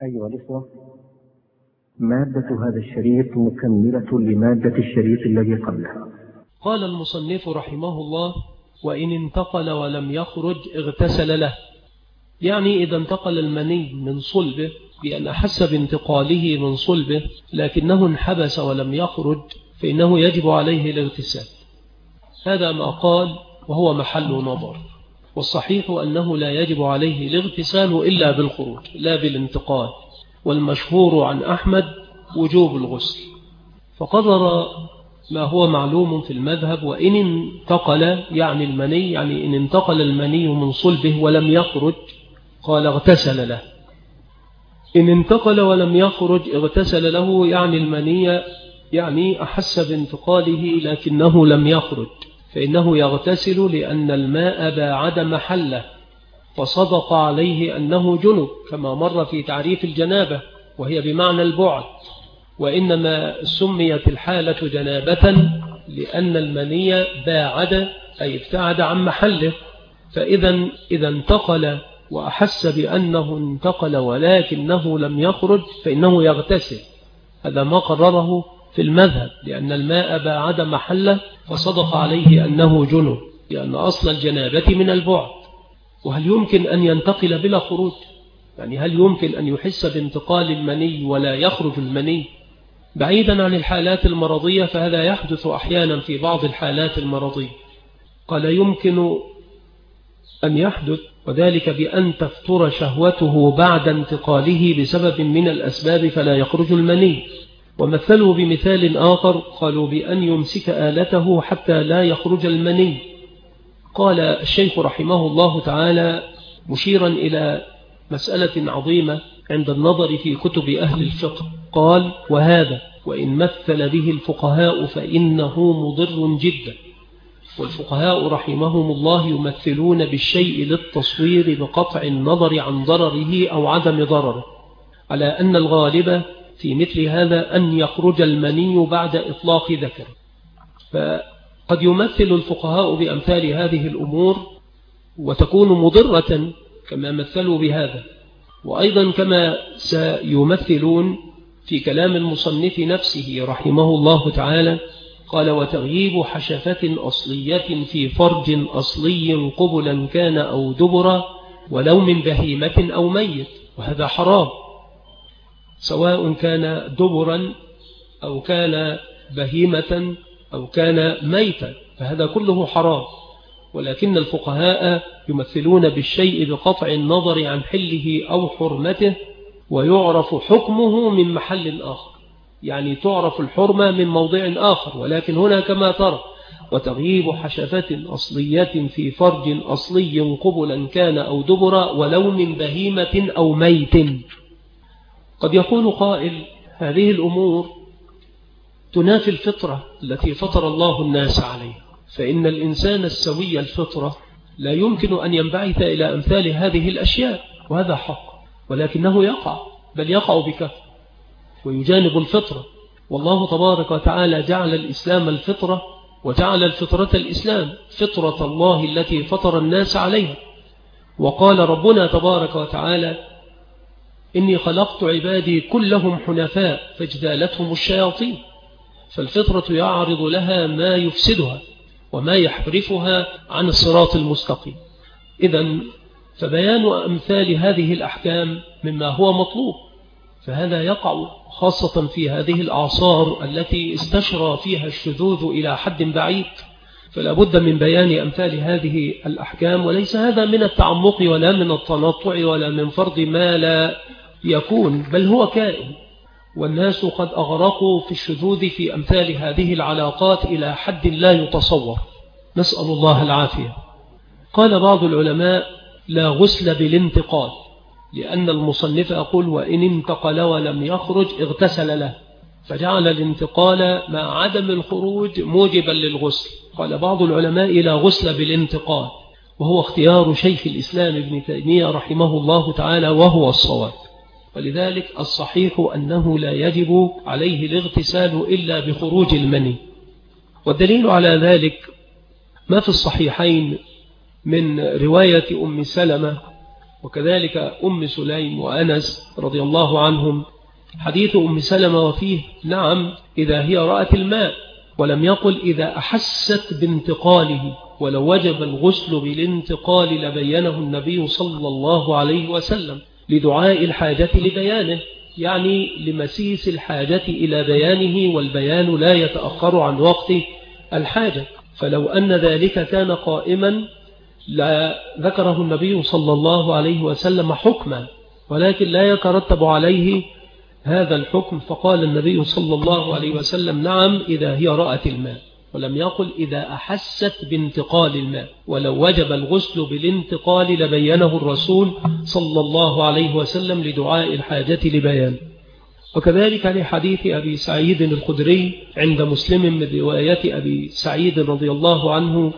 أيها الإخوة، مادة هذا الشريط مكملة لمادة الشريط الذي قبله. قال المصنف رحمه الله: وإن انتقل ولم يخرج اغتسل له، يعني إذا انتقل المني من صلبه بأن أحس بانتقاله من صلبه لكنه انحبس ولم يخرج فإنه يجب عليه الاغتسال. هذا ما قال وهو محل نظر، والصحيح أنه لا يجب عليه الاغتسال إلا بالخروج لا بالانتقال، والمشهور عن أحمد وجوب الغسل، فقرر ما هو معلوم في المذهب: وإن انتقل يعني المني، يعني إن انتقل المني من صلبه ولم يخرج قال اغتسل له. إن انتقل ولم يخرج اغتسل له، يعني المني يعني أحس بانتقاله لكنه لم يخرج فإنه يغتسل لأن الماء باعد محله فصدق عليه أنه جنب، كما مر في تعريف الجنابة وهي بمعنى البعد، وإنما سميت الحالة جنابة لأن المني باعد أي ابتعد عن محله. فإذا انتقل وأحس بأنه انتقل ولكنه لم يخرج فإنه يغتسل. هذا ما قرره في المذهب، لأن الماء باعد محله فصدق عليه أنه جنب، لأن أصل الجنابة من البعد. وهل يمكن أن ينتقل بلا خروج؟ يعني هل يمكن أن يحس بانتقال المني ولا يخرج المني؟ بعيدا عن الحالات المرضية، فهذا يحدث أحيانا في بعض الحالات المرضية. قال يمكن أن يحدث، وذلك بأن تفتر شهوته بعد انتقاله بسبب من الأسباب فلا يخرج المني. ومثلوا بمثال آخر، قالوا بأن يمسك آلته حتى لا يخرج المني. قال الشيخ رحمه الله تعالى مشيرا إلى مسألة عظيمة عند النظر في كتب أهل الفقه، قال: وهذا وإن مثل به الفقهاء فإنه مضر جدا. والفقهاء رحمهم الله يمثلون بالشيء للتصوير بقطع النظر عن ضرره أو عدم ضرره، على أن الغالب في مثل هذا أن يخرج المني بعد إطلاق ذكر. فقد يمثل الفقهاء بأمثال هذه الأمور وتكون مضرة كما مثلوا بهذا، وأيضا كما سيمثلون في كلام المصنف نفسه رحمه الله تعالى. قال: وتغييب حشفة أصلية في فرج أصلي قبلا كان أو دبرا ولو من بهيمة أو ميت، وهذا حرام سواء كان دبرا أو كان بهيمة أو كان ميتا، فهذا كله حرام. ولكن الفقهاء يمثلون بالشيء بقطع النظر عن حله أو حرمته، ويعرف حكمه من محل آخر، يعني تعرف الحرمة من موضع آخر. ولكن هنا كما ترى: وتغييب حشفة أصلية في فرج أصلي قبلا كان أو دبرا ولو من بهيمة أو ميت. قد يقول قائل: هذه الأمور تنافي الفطرة التي فطر الله الناس عليها، فإن الإنسان السوي الفطرة لا يمكن أن ينبعث إلى أمثال هذه الأشياء، وهذا حق، ولكنه يقع، بل يقع بكثرة ويجانب الفطرة. والله تبارك وتعالى جعل الإسلام الفطرة، وجعل الفطرة الإسلام، فطرة الله التي فطر الناس عليها. وقال ربنا تبارك وتعالى: إني خلقت عبادي كلهم حنفاء فاجتالتهم الشياطين. فالفطرة يعرض لها ما يفسدها وما يحرفها عن الصراط المستقيم. إذن فبيان أمثال هذه الأحكام مما هو مطلوب، فهذا يقع خاصة في هذه الأعصار التي استشرى فيها الشذوذ إلى حد بعيد، فلا بد من بيان أمثال هذه الأحكام. وليس هذا من التعمق ولا من التنطع ولا من فرض ما لا يكون، بل هو كائن، والناس قد أغرقوا في الشذوذ في أمثال هذه العلاقات إلى حد لا يتصور، نسأل الله العافية. قال بعض العلماء: لا غسل بالانتقال، لأن المصنف يقول: وإن انتقل ولم يخرج اغتسل له، فجعل الانتقال مع عدم الخروج موجبا للغسل. قال بعض العلماء: لا غسل بالانتقال، وهو اختيار شيخ الإسلام ابن تيمية رحمه الله تعالى، وهو الصواب. ولذلك الصحيح أنه لا يجب عليه الاغتسال إلا بخروج المني. والدليل على ذلك ما في الصحيحين من رواية أم سلمة وكذلك أم سليم وأنس رضي الله عنهم حديث أم سلمة وفيه نعم إذا هي رأت الماء، ولم يقل إذا أحست بانتقاله، ولو وجب الغسل بالانتقال لبينه النبي صلى الله عليه وسلم لدعاء الحاجة لبيانه، يعني لمسيس الحاجة إلى بيانه، والبيان لا يتأخر عن وقت الحاجة. فلو أن ذلك كان قائما لا ذكره النبي صلى الله عليه وسلم حكما، ولكن لا يترتب عليه هذا الحكم، فقال النبي صلى الله عليه وسلم نعم إذا هي رأت الماء، ولم يقل إذا أحست بانتقال الماء. ولو وجب الغسل بالانتقال لبينه الرسول صلى الله عليه وسلم لدعاء الحاجة لبيان. وكذلك لحديث أبي سعيد الخدري عند مسلم من رواية أبي سعيد رضي الله عنه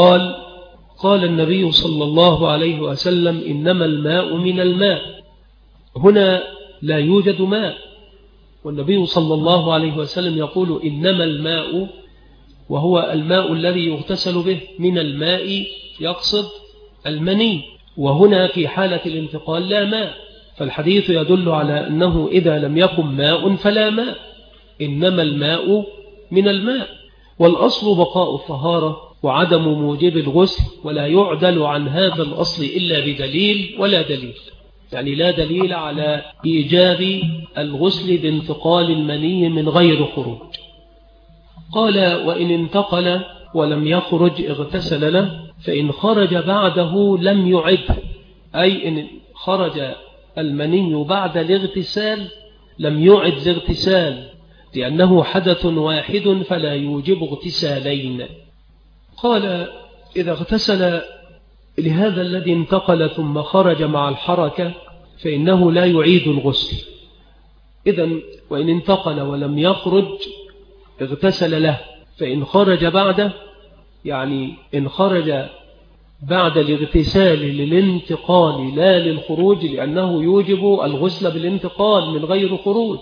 قال النبي صلى الله عليه وسلم إنما الماء من الماء. هنا لا يوجد ماء، والنبي صلى الله عليه وسلم يقول إنما الماء، وهو الماء الذي يغتسل به، من الماء يقصد المني، وهنا في حالة الانتقال لا ماء، فالحديث يدل على أنه إذا لم يكن ماء فلا ماء، إنما الماء من الماء. والأصل بقاء الطهارة وعدم موجب الغسل، ولا يعدل عن هذا الأصل إلا بدليل ولا دليل، يعني لا دليل على إيجاب الغسل بانتقال المني من غير خروج. قال وإن انتقل ولم يخرج اغتسل له، فإن خرج بعده لم يعد، أي إن خرج المني بعد الاغتسال لم يعد الاغتسال، لأنه حدث واحد فلا يوجب اغتسالين. قال إذا اغتسل لهذا الذي انتقل ثم خرج مع الحركة فإنه لا يعيد الغسل. إذن وإن انتقل ولم يخرج اغتسل له، فإن خرج بعده، يعني إن خرج بعد الاغتسال للانتقال لا للخروج، لأنه يوجب الغسل بالانتقال من غير خروج،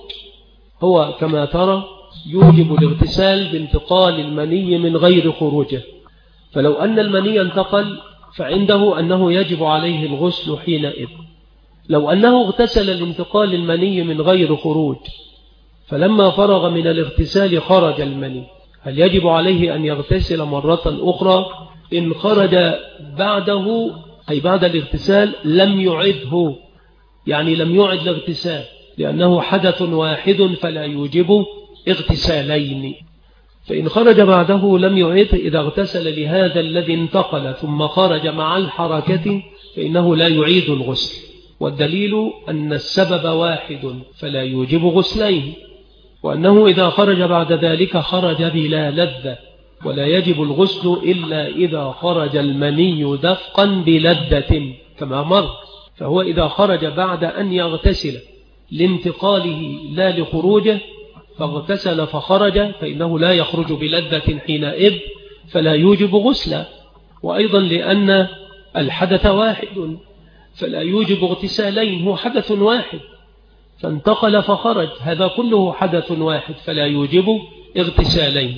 هو كما ترى يوجب الاغتسال بانتقال المني من غير خروجه. فلو أن المني انتقل فعنده أنه يجب عليه الغسل حينئذ. لو أنه اغتسل لانتقال المني من غير خروج، فلما فرغ من الاغتسال خرج المني، هل يجب عليه أن يغتسل مرة أخرى؟ إن خرج بعده أي بعد الاغتسال لم يعده، يعني لم يعد الاغتسال، لأنه حدث واحد فلا يوجب اغتسالين. فإن خرج بعده لم يعد إذا اغتسل لهذا الذي انتقل ثم خرج مع الحركة فإنه لا يعيد الغسل، والدليل أن السبب واحد فلا يوجب غسلين، وأنه إذا خرج بعد ذلك خرج بلا لذة، ولا يجب الغسل إلا إذا خرج المني دفقا بلذة كما مر. فهو إذا خرج بعد أن يغتسل لانتقاله لا لخروجه فاغتسل فخرج فإنه لا يخرج بلذة حينئذ فلا يوجب غسلا، وأيضا لأن الحدث واحد فلا يوجب اغتسالين، هو حدث واحد فانتقل فخرج، هذا كله حدث واحد فلا يوجب اغتسالين.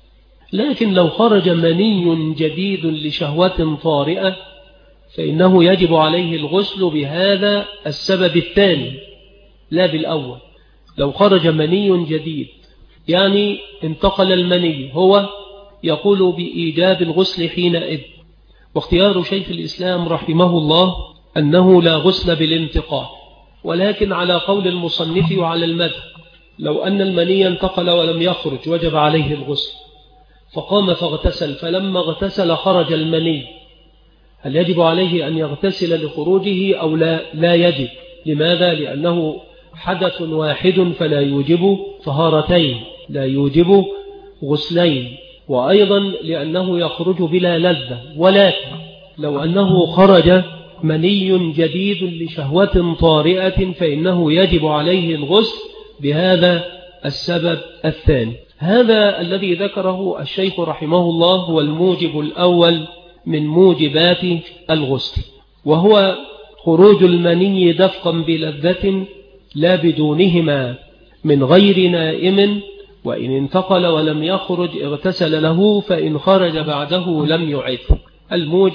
لكن لو خرج مني جديد لشهوة طارئة فإنه يجب عليه الغسل بهذا السبب الثاني لا بالأول. لو خرج مني جديد يعني انتقل المني، هو يقول بإيجاب الغسل حينئذ. واختيار شيخ الإسلام رحمه الله أنه لا غسل بالانتقال، ولكن على قول المصنف وعلى المذهب لو أن المني انتقل ولم يخرج وجب عليه الغسل، فقام فاغتسل، فلما اغتسل خرج المني، هل يجب عليه أن يغتسل لخروجه أو لا يجب؟ لماذا؟ لأنه حدث واحد فلا يوجب طهارتين، لا يوجب غسلين، وأيضا لأنه يخرج بلا لذة. ولكن لو أنه خرج مني جديد لشهوة طارئة فإنه يجب عليه الغسل بهذا السبب الثاني. هذا الذي ذكره الشيخ رحمه الله هو الموجب الأول من موجبات الغسل، وهو خروج المني دفقا بلذة لا بدونهما من غير نائم، وإن انتقل ولم يخرج اغتسل له، فإن خرج بعده لم يعد. الموجب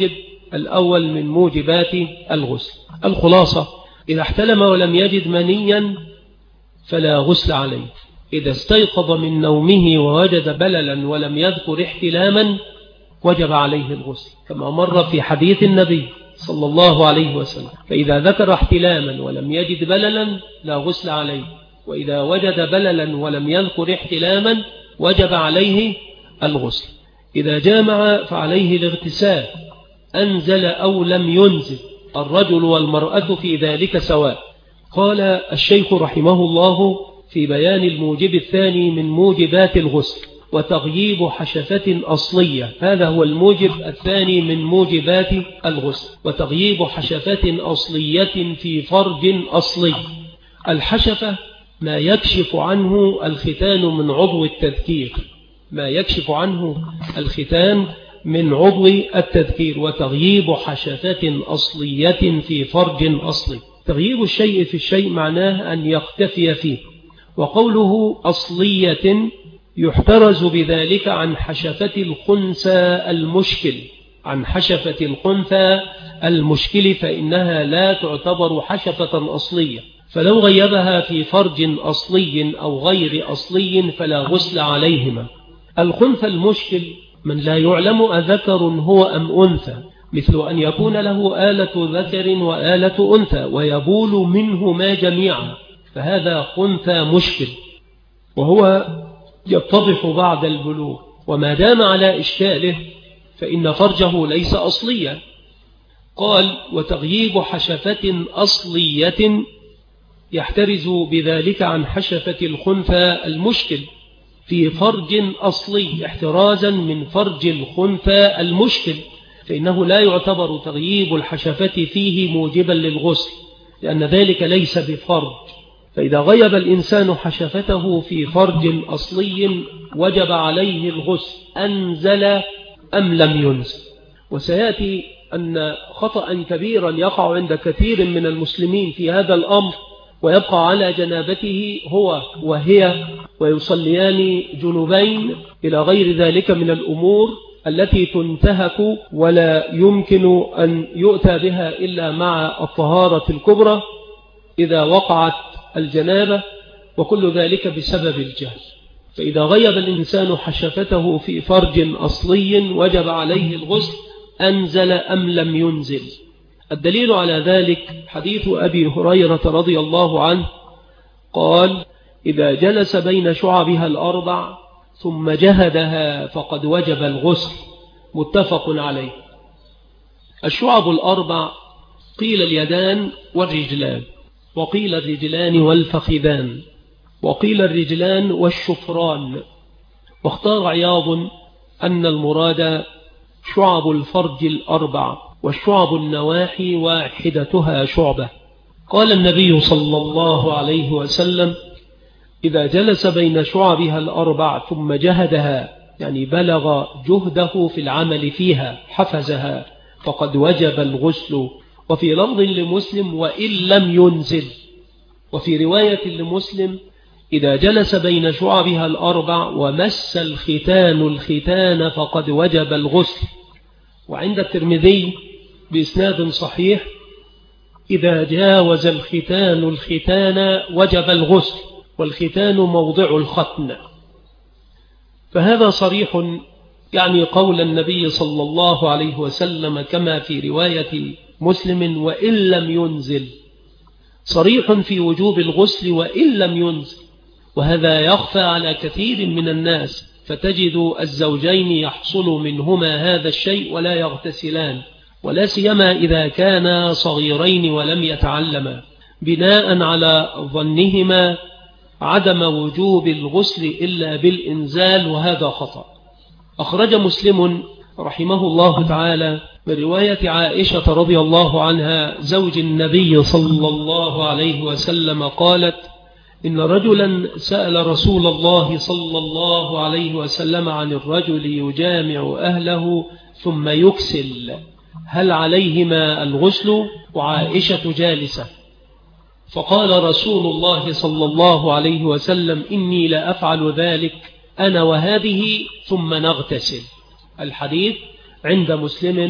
الأول من موجبات الغسل. الخلاصة: إذا احتلم ولم يجد منيا فلا غسل عليه. إذا استيقظ من نومه ووجد بللا ولم يذكر احتلاما وجب عليه الغسل، كما مر في حديث النبي صلى الله عليه وسلم. فإذا ذكر احتلاما ولم يجد بللا لا غسل عليه، وإذا وجد بللا ولم يذكر احتلاما وجب عليه الغسل. إذا جامع فعليه الاغتسال، أنزل أو لم ينزل، الرجل والمرأة في ذلك سواء. قال الشيخ رحمه الله في بيان الموجب الثاني من موجبات الغسل: وتغييب حشفة أصلية. هذا هو الموجب الثاني من موجبات الغسل: وتغييب حشفة أصلية في فرج أصلي. الحشفة ما يكشف عنه الختان من عضو التذكير، ما يكشف عنه الختان من عضو التذكير. وتغييب حشفة أصلية في فرج أصلي. تغييب الشيء في الشيء معناه أن يختفي فيه. وقوله أصلية يحترز بذلك عن حشفة الخنثى المشكل، عن حشفة الخنثى المشكل، فإنها لا تعتبر حشفة أصلية. فلو غيبها في فرج أصلي أو غير أصلي فلا غسل عليهما. الخنثى المشكل من لا يعلم أذكر هو أم أنثى، مثل أن يكون له آلة ذكر وآلة أنثى ويبول منهما جميعا، فهذا خنثى مشكل، وهو يتضح بعد البلوغ. وما دام على إشكاله فإن فرجه ليس أصليا. قال: وتغييب حشفة أصلية يحترز بذلك عن حشفة الخنثى المشكل في فرج أصلي، احترازا من فرج الخنثى المشكل، فإنه لا يعتبر تغييب الحشفة فيه موجبا للغسل، لأن ذلك ليس بفرج. فإذا غيب الإنسان حشفته في فرج أصلي وجب عليه الغسل، أنزل أم لم ينزل. وسيأتي أن خطأ كبيرا يقع عند كثير من المسلمين في هذا الأمر، ويبقى على جنابته هو وهي ويصليان جنوبين إلى غير ذلك من الأمور التي تنتهك ولا يمكن أن يؤتى بها إلا مع الطهارة الكبرى إذا وقعت الجنابة، وكل ذلك بسبب الجهل. فإذا غيب الإنسان حشفته في فرج أصلي وجب عليه الغسل، أنزل أم لم ينزل. الدليل على ذلك حديث أبي هريرة رضي الله عنه قال: إذا جلس بين شعبها الأربع ثم جهدها فقد وجب الغسل. متفق عليه. الشعب الأربع قيل اليدان والرجلان، وقيل الرجلان والفخذان، وقيل الرجلان والشفران. واختار عياض أن المراد شعب الفرج الأربع، والشعب النواحي واحدتها شعبة. قال النبي صلى الله عليه وسلم: إذا جلس بين شعبها الأربع ثم جهدها، يعني بلغ جهده في العمل فيها، حفزها، فقد وجب الغسل. وفي لفظ لمسلم: وإن لم ينزل. وفي رواية لمسلم: إذا جلس بين شعبها الأربع ومس الختان الختان فقد وجب الغسل. وعند الترمذي بإسناد صحيح: إذا جاوز الختان الختان وجب الغسل، والختان موضع الختن. فهذا صريح يعني قول النبي صلى الله عليه وسلم كما في رواية مسلم: وإن لم ينزل، صريح في وجوب الغسل وإن لم ينزل. وهذا يخفى على كثير من الناس، فتجد الزوجين يحصل منهما هذا الشيء ولا يغتسلان، ولا سيما إذا كانا صغيرين ولم يتعلما، بناء على ظنهما عدم وجوب الغسل إلا بالإنزال، وهذا خطأ. أخرج مسلم رحمه الله تعالى برواية عائشة رضي الله عنها زوج النبي صلى الله عليه وسلم قالت: إن رجلا سأل رسول الله صلى الله عليه وسلم عن الرجل يجامع أهله ثم يكسل، هل عليهما الغسل؟ وعائشة جالسة. فقال رسول الله صلى الله عليه وسلم: إني لا أفعل ذلك أنا وهذه ثم نغتسل. الحديث عند مسلم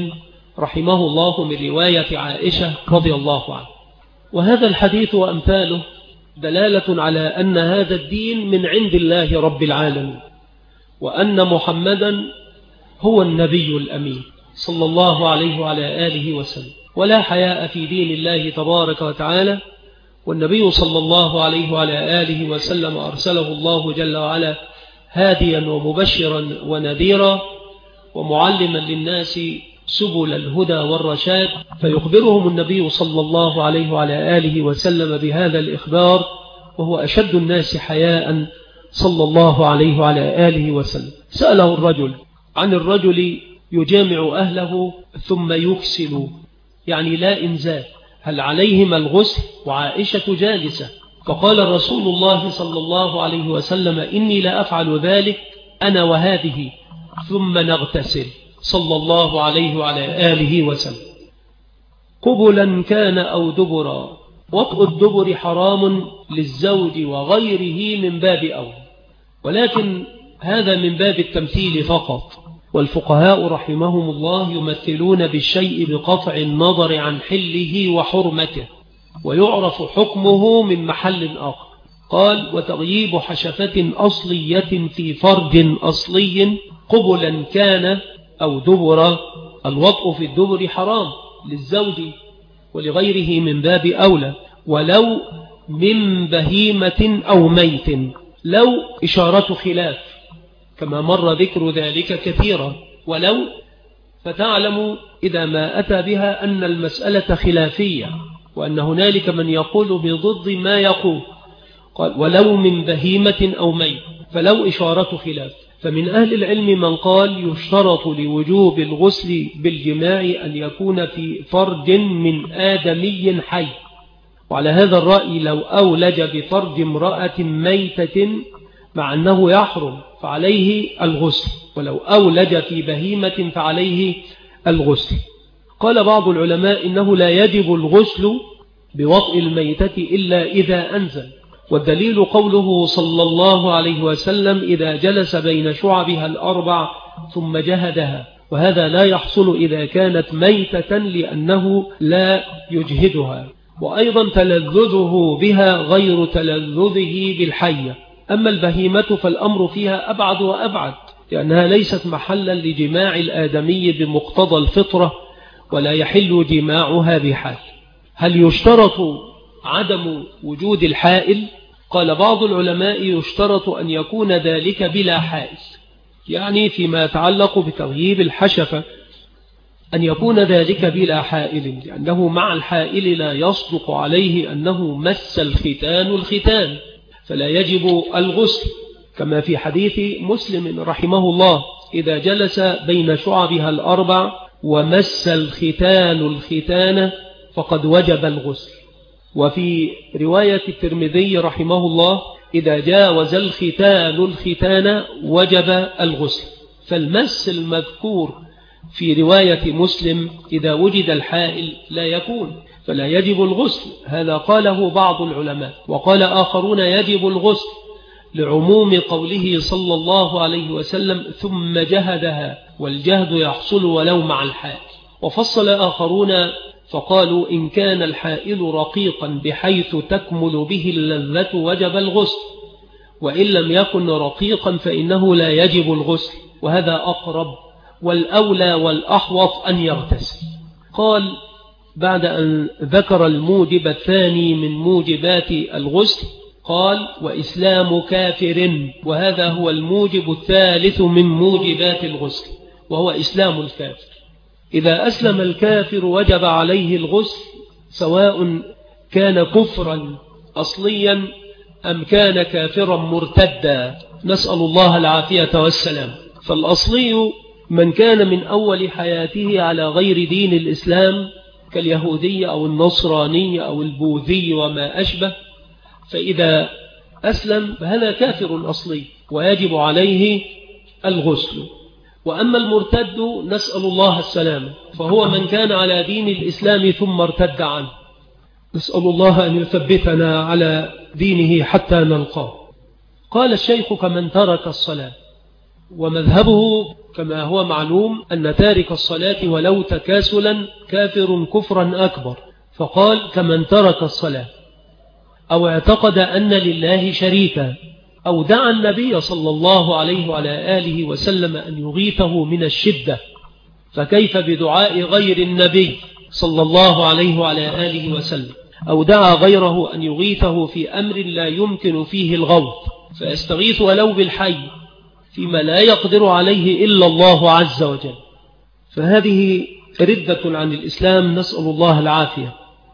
رحمه الله من رواية عائشة رضي الله عنها. وهذا الحديث وأمثاله دلالة على أن هذا الدين من عند الله رب العالمين، وأن محمدا هو النبي الأمين صلى الله عليه وعلى آله وسلم. ولا حياء في دين الله تبارك وتعالى، والنبي صلى الله عليه وعلى آله وسلم أرسله الله جل وعلا هاديا ومبشرا ونذيرا ومعلما للناس سبل الهدى والرشاد، فيخبرهم النبي صلى الله عليه وعلى آله وسلم بهذا الإخبار وهو أشد الناس حياء صلى الله عليه وعلى آله وسلم. سأله الرجل عن الرجل يجامع أهله ثم يكسل، يعني لا إنزال، هل عليهما الغسل؟ وعائشة جالسة، فقال رسول الله صلى الله عليه وسلم إني لا أفعل ذلك أنا وهذه ثم نغتسل صلى الله عليه وعلى آله وسلم. قبلا كان أو دبرا، وطء الدبر حرام للزوج وغيره من باب أول، ولكن هذا من باب التمثيل فقط، والفقهاء رحمهم الله يمثلون بالشيء بقطع النظر عن حله وحرمته، ويعرف حكمه من محل آخر. قال وتغييب حشفة أصلية في فرج أصلي قبلا كان أو دبر، الوطء في الدبر حرام للزوج ولغيره من باب أولى، ولو من بهيمة أو ميت، لو إشارة خلاف كما مر ذكر ذلك كثيرا، ولو فتعلم إذا ما أتى بها أن المسألة خلافية، وأن هنالك من يقول بضد ما يقول. قال ولو من بهيمة أو ميت، فلو إشارة خلاف. فمن أهل العلم من قال يشترط لوجوب الغسل بالجماع أن يكون في فرج من آدمي حي، وعلى هذا الرأي لو أولج بفرج امرأة ميتة مع أنه يحرم فعليه الغسل، ولو أولج في بهيمة فعليه الغسل. قال بعض العلماء إنه لا يجب الغسل بوطء الميتة إلا إذا أنزل، والدليل قوله صلى الله عليه وسلم إذا جلس بين شعبها الأربع ثم جهدها، وهذا لا يحصل إذا كانت ميتة لأنه لا يجهدها، وأيضا تلذذه بها غير تلذذه بالحية. أما البهيمة فالأمر فيها أبعد وأبعد، لأنها ليست محلا لجماع الآدمي بمقتضى الفطرة، ولا يحل جماعها بحال. هل يشترط عدم وجود الحائل؟ قال بعض العلماء يشترط أن يكون ذلك بلا حائل، يعني فيما يتعلق بتغييب الحشفة أن يكون ذلك بلا حائل، لأنه مع الحائل لا يصدق عليه أنه مس الختان فلا يجب الغسل، كما في حديث مسلم رحمه الله إذا جلس بين شعبها الأربع ومس الختان فقد وجب الغسل. وفي رواية الترمذي رحمه الله إذا جاوز الختان وجب الغسل. فالمس المذكور في رواية مسلم إذا وجد الحائل لا يكون، فلا يجب الغسل، هذا قاله بعض العلماء. وقال آخرون يجب الغسل لعموم قوله صلى الله عليه وسلم ثم جهدها، والجهد يحصل ولو مع الحائل. وفصل آخرون فقالوا إن كان الحائل رقيقا بحيث تكمل به اللذة وجب الغسل، وإن لم يكن رقيقا فإنه لا يجب الغسل، وهذا أقرب والأولى والأحوط أن يغتسل. قال بعد أن ذكر الموجب الثاني من موجبات الغسل قال وإسلام كافر، وهذا هو الموجب الثالث من موجبات الغسل، وهو إسلام الكافر. إذا أسلم الكافر وجب عليه الغسل، سواء كان كفرا أصليا أم كان كافرا مرتدا، نسأل الله العافية والسلام. فالأصلي من كان من أول حياته على غير دين الإسلام كاليهودي أو النصراني أو البوذي وما أشبه، فإذا أسلم فهذا كافر أصلي ويجب عليه الغسل. وأما المرتد نسأل الله السلام، فهو من كان على دين الإسلام ثم ارتد عنه، نسأل الله أن يثبتنا على دينه حتى نلقاه. قال الشيخ كمن ترك الصلاة، ومذهبه كما هو معلوم أن تارك الصلاة ولو تكاسلا كافر كفرا أكبر، فقال كمن ترك الصلاة أو اعتقد أن لله شريكا أو دعا النبي صلى الله عليه وعلى آله وسلم أن يغيثه من الشدة، فكيف بدعاء غير النبي صلى الله عليه وعلى آله وسلم، أو دعا غيره أن يغيثه في أمر لا يمكن فيه الغوث فيستغيث ولو بالحي فيما لا يقدر عليه إلا الله عز وجل، فهذه ردة عن الإسلام، نسأل الله العافية.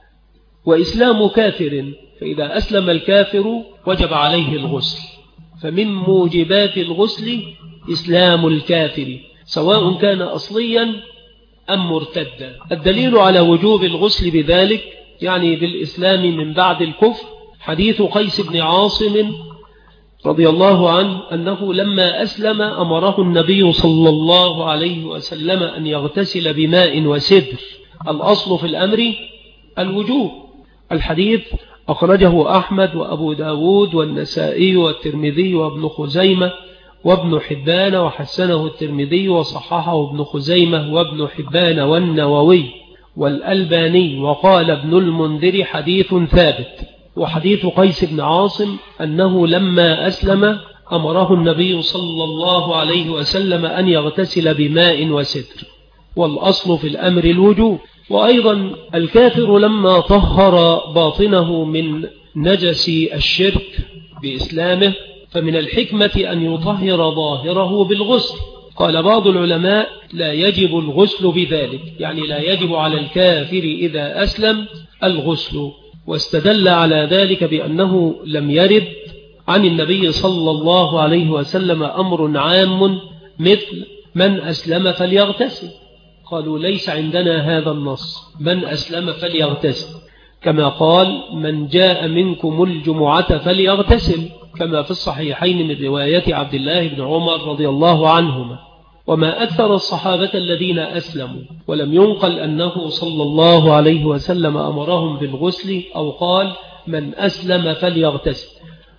وإسلام كافر، فإذا أسلم الكافر وجب عليه الغسل، فمن موجبات الغسل إسلام الكافر سواء كان أصليا أم مرتدا. الدليل على وجوب الغسل بذلك يعني بالإسلام من بعد الكفر حديث قيس بن عاصم رضي الله عنه أنه لما أسلم أمره النبي صلى الله عليه وسلم أن يغتسل بماء وسدر، الأصل في الأمر الوجوب. الحديث أخرجه أحمد وأبو داود والنسائي والترمذي وابن خزيمة وابن حبان، وحسنه الترمذي وصححه ابن خزيمة وابن حبان والنووي والألباني، وقال ابن المنذر حديث ثابت. وحديث قيس بن عاصم أنه لما أسلم أمره النبي صلى الله عليه وسلم أن يغتسل بماء وسدر، والأصل في الأمر الوجوب. وأيضا الكافر لما طهر باطنه من نجس الشرك بإسلامه فمن الحكمة أن يطهر ظاهره بالغسل. قال بعض العلماء لا يجب الغسل بذلك، يعني لا يجب على الكافر إذا أسلم الغسل، واستدل على ذلك بأنه لم يرد عن النبي صلى الله عليه وسلم أمر عام مثل من أسلم فليغتسل، قالوا ليس عندنا هذا النص من أسلم فليغتسل، كما قال من جاء منكم الجمعة فليغتسل كما في الصحيحين من رواية عبد الله بن عمر رضي الله عنهما. وما أكثر الصحابة الذين أسلموا ولم ينقل أنه صلى الله عليه وسلم أمرهم بالغسل أو قال من أسلم فليغتسل.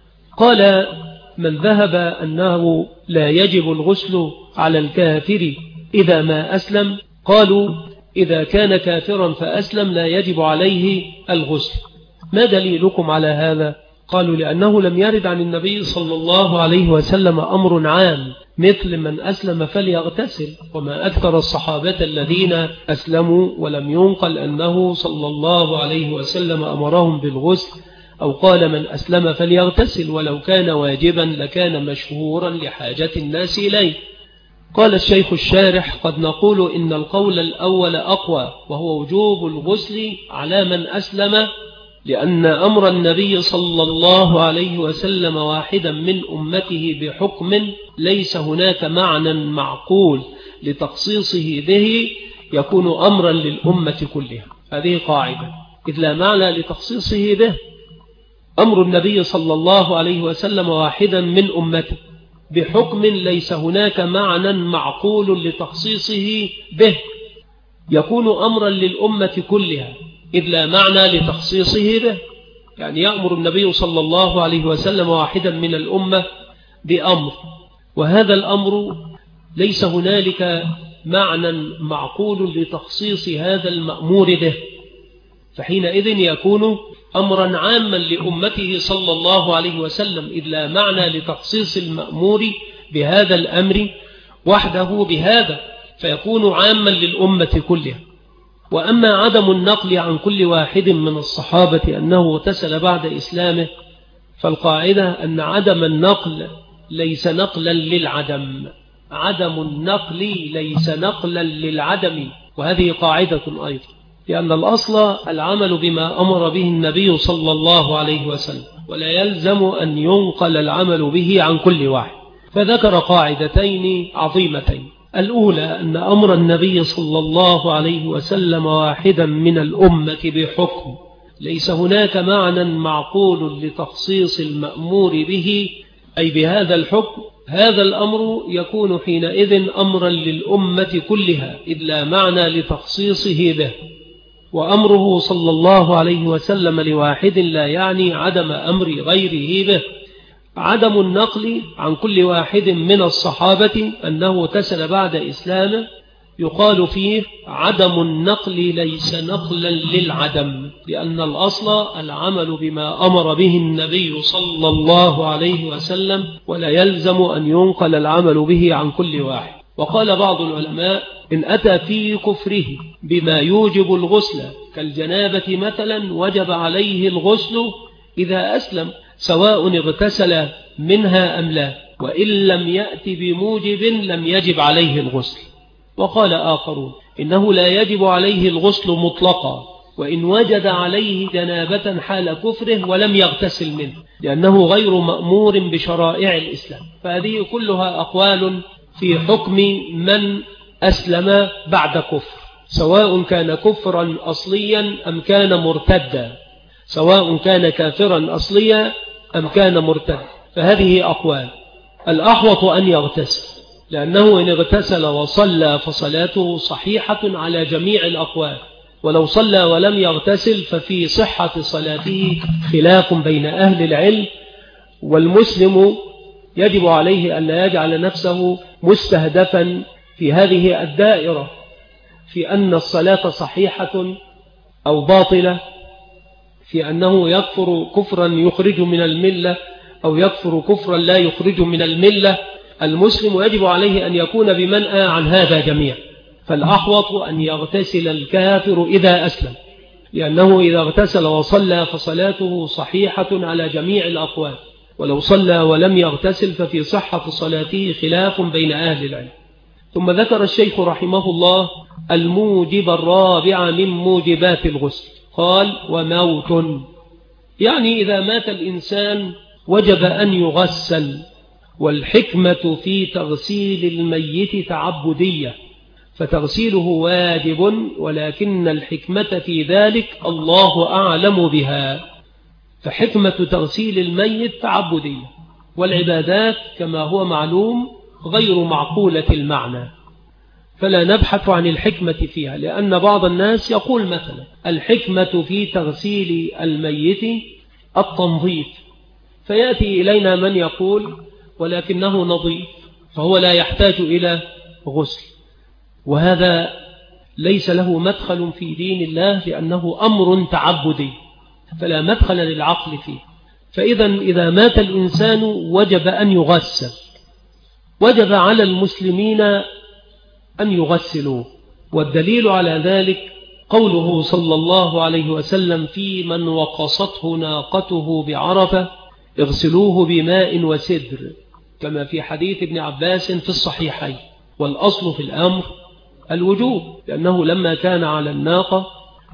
قال من ذهب أنه لا يجب الغسل على الكافر إذا ما أسلم، قالوا إذا كان كافرا فأسلم لا يجب عليه الغسل. ما دليلكم على هذا؟ قالوا لأنه لم يرد عن النبي صلى الله عليه وسلم أمر عام مثل من أسلم فليغتسل، وما أكثر الصحابة الذين أسلموا ولم ينقل أنه صلى الله عليه وسلم أمرهم بالغسل أو قال من أسلم فليغتسل، ولو كان واجبا لكان مشهورا لحاجة الناس إليه. قال الشيخ الشارح قد نقول إن القول الأول أقوى، وهو وجوب الغسل على من أسلم، لأن أمر النبي صلى الله عليه وسلم واحدا من أمته بحكم ليس هناك معنى معقول لتخصيصه به يكون أمرا للأمة كلها. هذه قاعدة، إذ لا معنى لتخصيصه به. أمر النبي صلى الله عليه وسلم واحدا من أمته بحكم ليس هناك معنى معقول لتخصيصه به يكون أمرا للأمة كلها، إذ لا معنى لتخصيصه به. يعني يأمر النبي صلى الله عليه وسلم واحدا من الأمة بأمر، وهذا الأمر ليس هنالك معنى معقول لتخصيص هذا المأمور به، فحينئذ يكون أمرا عاما لأمته صلى الله عليه وسلم، إذ لا معنى لتخصيص المأمور بهذا الأمر وحده بهذا، فيكون عاما للأمة كلها. وأما عدم النقل عن كل واحد من الصحابة أنه اغتسل بعد إسلامه، فالقاعدة أن عدم النقل ليس نقلا للعدم، عدم النقل ليس نقلا للعدم، وهذه قاعدة أيضا، لأن الأصل العمل بما أمر به النبي صلى الله عليه وسلم، ولا يلزم أن ينقل العمل به عن كل واحد. فذكر قاعدتين عظيمتين: الأولى أن أمر النبي صلى الله عليه وسلم واحدا من الأمة بحكم ليس هناك معنى معقول لتخصيص المأمور به أي بهذا الحكم، هذا الأمر يكون حينئذ أمرا للأمة كلها، إذ لا معنى لتخصيصه به. وأمره صلى الله عليه وسلم لواحد لا يعني عدم أمر غيره به. عدم النقل عن كل واحد من الصحابة أنه اغتسل بعد إسلامه يقال فيه عدم النقل ليس نقلا للعدم، لأن الأصل العمل بما أمر به النبي صلى الله عليه وسلم، ولا يلزم أن ينقل العمل به عن كل واحد. وقال بعض العلماء إن أتى في كفره بما يوجب الغسل كالجنابة مثلا وجب عليه الغسل إذا أسلم سواء اغتسل منها أم لا، وإن لم يأتي بموجب لم يجب عليه الغسل. وقال آخرون إنه لا يجب عليه الغسل مطلقا وإن وجد عليه جنابة حال كفره ولم يغتسل منه، لأنه غير مأمور بشرائع الإسلام. فهذه كلها أقوال في حكم من أسلم بعد كفر، سواء كان كفرا أصليا أم كان مرتدا، سواء كان كافرا أصليا أم كان مرتدا. فهذه أقوال. الأحوط أن يغتسل، لأنه إن اغتسل وصلى فصلاته صحيحة على جميع الأقوال، ولو صلى ولم يغتسل ففي صحة صلاته خلاف بين أهل العلم. والمسلم يجب عليه أن لا يجعل نفسه مستهدفا في هذه الدائرة في أن الصلاة صحيحة أو باطلة، في أنه يكفر كفرا يخرج من الملة أو يكفر كفرا لا يخرج من الملة. المسلم يجب عليه أن يكون بمنأى عن هذا جميعا. فالأحوط أن يغتسل الكافر إذا أسلم، لأنه إذا اغتسل وصلى فصلاته صحيحة على جميع الأقوال، ولو صلى ولم يغتسل ففي صحة صلاته خلاف بين أهل العلم. ثم ذكر الشيخ رحمه الله الموجب الرابع من موجبات الغسل، قال وموت، يعني إذا مات الإنسان وجب أن يغسل. والحكمة في تغسيل الميت تعبدية، فتغسيله واجب، ولكن الحكمة في ذلك الله أعلم بها. فحكمة تغسيل الميت تعبدية، والعبادات كما هو معلوم غير معقولة المعنى، فلا نبحث عن الحكمة فيها. لأن بعض الناس يقول مثلا الحكمة في تغسيل الميت التنظيف، فيأتي إلينا من يقول ولكنه نظيف فهو لا يحتاج إلى غسل، وهذا ليس له مدخل في دين الله، لأنه أمر تعبدي فلا مدخل للعقل فيه. فإذا إذا مات الإنسان وجب أن يغسل، وجب على المسلمين أن يغسلوه. والدليل على ذلك قوله صلى الله عليه وسلم في من وقصته ناقته بعرفة اغسلوه بماء وسدر، كما في حديث ابن عباس في الصحيحين. والأصل في الأمر الوجوب، لأنه لما كان على الناقة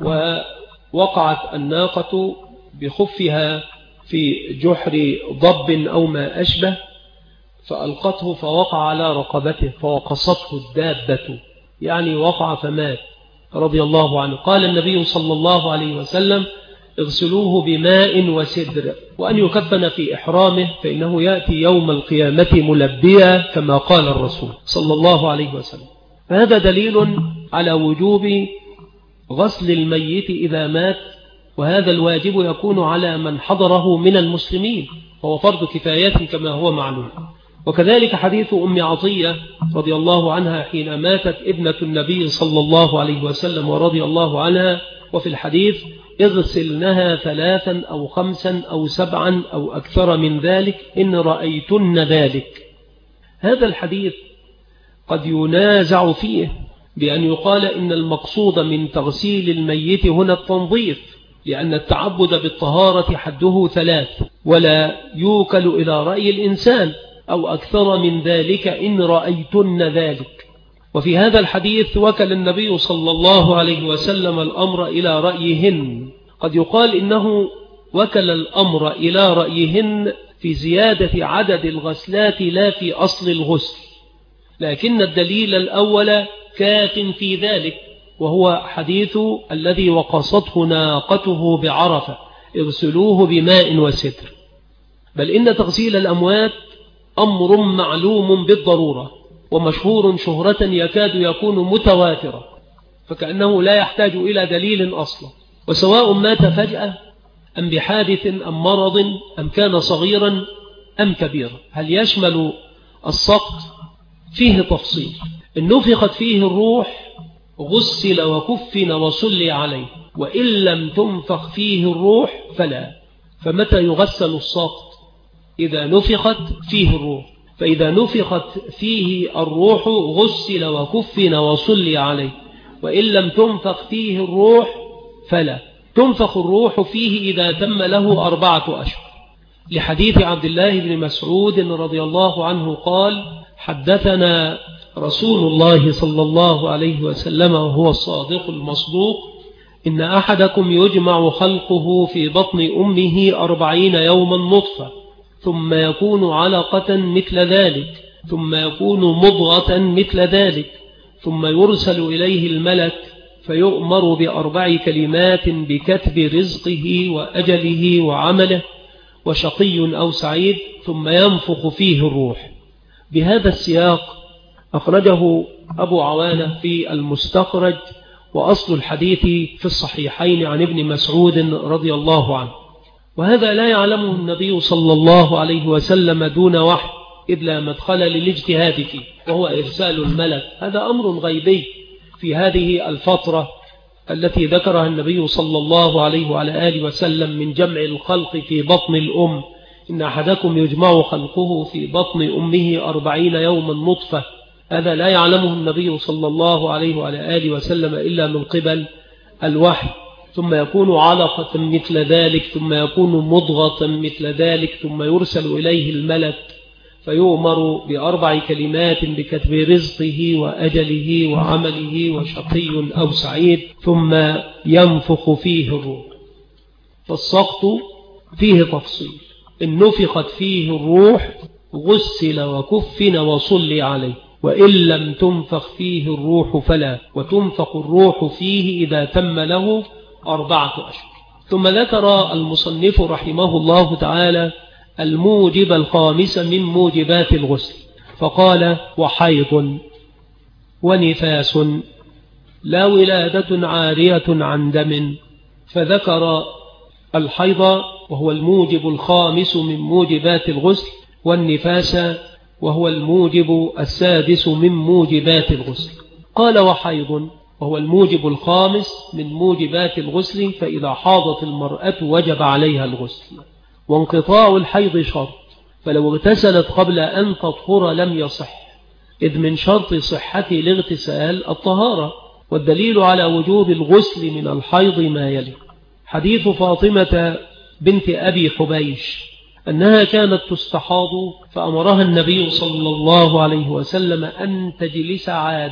ووقعت الناقة بخفها في جحر ضب أو ما أشبه فألقته فوقع على رقبته فوقصته الدابة، يعني وقع فمات رضي الله عنه. قال النبي صلى الله عليه وسلم اغسلوه بماء وسدر، وأن يكفن في إحرامه فإنه يأتي يوم القيامة ملبيا كما قال الرسول صلى الله عليه وسلم. فهذا دليل على وجوب غسل الميت إذا مات، وهذا الواجب يكون على من حضره من المسلمين، وهو فرض كفاية كما هو معلوم. وكذلك حديث أم عطية رضي الله عنها حين ماتت ابنة النبي صلى الله عليه وسلم ورضي الله عنها، وفي الحديث اغسلنها 3 أو 5 أو 7 أو أكثر من ذلك إن رأيتن ذلك. هذا الحديث قد ينازع فيه بأن يقال إن المقصود من تغسيل الميت هنا التنظيف، لأن التعبد بالطهارة حده 3 ولا يوكل إلى رأي الإنسان، أو أكثر من ذلك إن رأيتن ذلك. وفي هذا الحديث وكل النبي صلى الله عليه وسلم الأمر إلى رأيهن. قد يقال إنه وكل الأمر إلى رأيهن في زيادة عدد الغسلات لا في أصل الغسل، لكن الدليل الأول كاف في ذلك، وهو حديث الذي وقصته ناقته بعرفة اغسلوه بماء وسدر. بل إن تغسيل الأموات أمر معلوم بالضرورة ومشهور شهرة يكاد يكون متواترة، فكأنه لا يحتاج إلى دليل أصلا. وسواء مات فجأة أم بحادث أم مرض أم كان صغيرا أم كبيرة؟ هل يشمل السقط؟ فيه تفصيل. إن نفخت فيه الروح غسل وكفن وصلي عليه، وإن لم تنفخ فيه الروح فلا. فمتى يغسل السقط؟ إذا نفخت فيه الروح. فإذا نفخت فيه الروح غسل وكفن وصلي عليه، وإن لم تنفخ فيه الروح فلا. تنفخ الروح فيه إذا تم له 4 أشهر، لحديث عبد الله بن مسعود رضي الله عنه قال: حدثنا رسول الله صلى الله عليه وسلم وهو الصادق المصدوق: إن أحدكم يجمع خلقه في بطن أمه 40 يوما نطفة، ثم يكون علقة مثل ذلك، ثم يكون مضغة مثل ذلك، ثم يرسل إليه الملك فيؤمر ب4 كلمات بكتب رزقه وأجله وعمله وشقي أو سعيد، ثم ينفخ فيه الروح. بهذا السياق أخرجه أبو عوانة في المستخرج، وأصل الحديث في الصحيحين عن ابن مسعود رضي الله عنه. وهذا لا يعلمه النبي صلى الله عليه وسلم دون وحي، إذ لا مدخل للاجتهاد فيه، وهو إرسال الملك. هذا أمر غيبي في هذه الفترة التي ذكرها النبي صلى الله عليه وعلى آله وسلم من جمع الخلق في بطن الأم. إن أحدكم يجمع خلقه في بطن أمه 40 يوما نطفة. هذا لا يعلمه النبي صلى الله عليه وعلى آله وسلم إلا من قبل الوحي. ثم يكون علقة مثل ذلك، ثم يكون مضغة مثل ذلك، ثم يرسل إليه الملك فيؤمر ب4 كلمات بكتب رزقه وأجله وعمله وشقي أو سعيد، ثم ينفخ فيه الروح. فالسقط فيه تفصيل. إن نفخت فيه الروح غسل وكفن وصلي عليه، وإن لم تنفخ فيه الروح فلا. وتنفخ الروح فيه إذا تم له 4 أشهر. ثم ذكر المصنف رحمه الله تعالى الموجب الخامس من موجبات الغسل، فقال: وحيض ونفاس لا ولادة عارية عن دم. فذكر الحيض وهو الموجب الخامس من موجبات الغسل، والنفاس وهو الموجب السادس من موجبات الغسل. قال: وحيض وهو الموجب الخامس من موجبات الغسل، فإذا حاضت المرأة وجب عليها الغسل. وانقطاع الحيض شرط، فلو اغتسلت قبل أن تطهر لم يصح، إذ من شرط صحة الاغتسال الطهارة. والدليل على وجوب الغسل من الحيض ما يلي: حديث فاطمة بنت أبي حبيش أنها كانت تستحاض، فأمرها النبي صلى الله عليه وسلم أن تجلس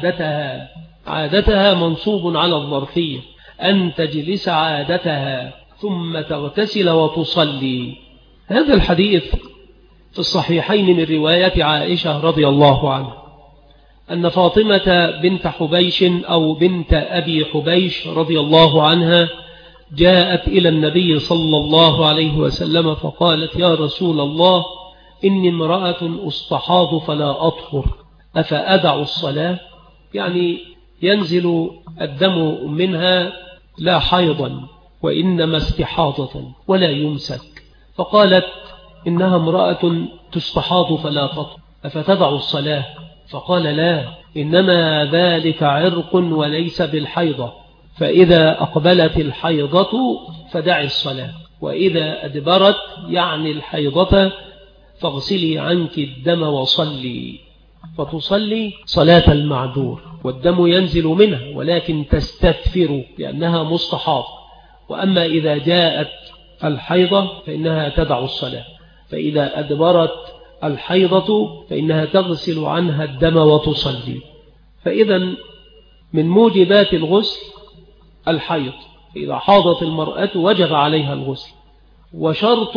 عادتها منصوب على الظرفية، أن تجلس عادتها ثم تغتسل وتصلي. هذا الحديث في الصحيحين من رواية عائشة رضي الله عنها أن فاطمة بنت حبيش أو بنت أبي حبيش رضي الله عنها جاءت إلى النبي صلى الله عليه وسلم فقالت: يا رسول الله، إني امرأة أستحاض فلا أطهر، أفأدع الصلاة؟ يعني ينزل الدم منها لا حيضا وإنما استحاضة ولا يمسك. فقالت: إنها امرأة تستحاض فلا تطهر، أفتدع الصلاة؟ فقال: لا، إنما ذلك عرق وليس بالحيضة، فإذا أقبلت الحيضة فدع الصلاة، وإذا أدبرت يعني الحيضة فاغسلي عنك الدم وصلي. فتصلي صلاة المعذور، والدم ينزل منها ولكن تستثفر لأنها مستحاضة. وأما إذا جاءت الحيضة فإنها تدع الصلاة، فإذا أدبرت الحيضة فإنها تغسل عنها الدم وتصلي. فإذا من موجبات الغسل الحيض، إذا حاضت المرأة وجب عليها الغسل، وشرط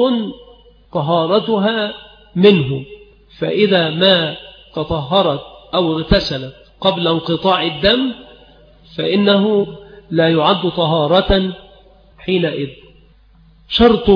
طهارتها منه، فإذا ما تطهرت أو اغتسلت قبل انقطاع الدم فإنه لا يعد طهارة حينئذ. شرط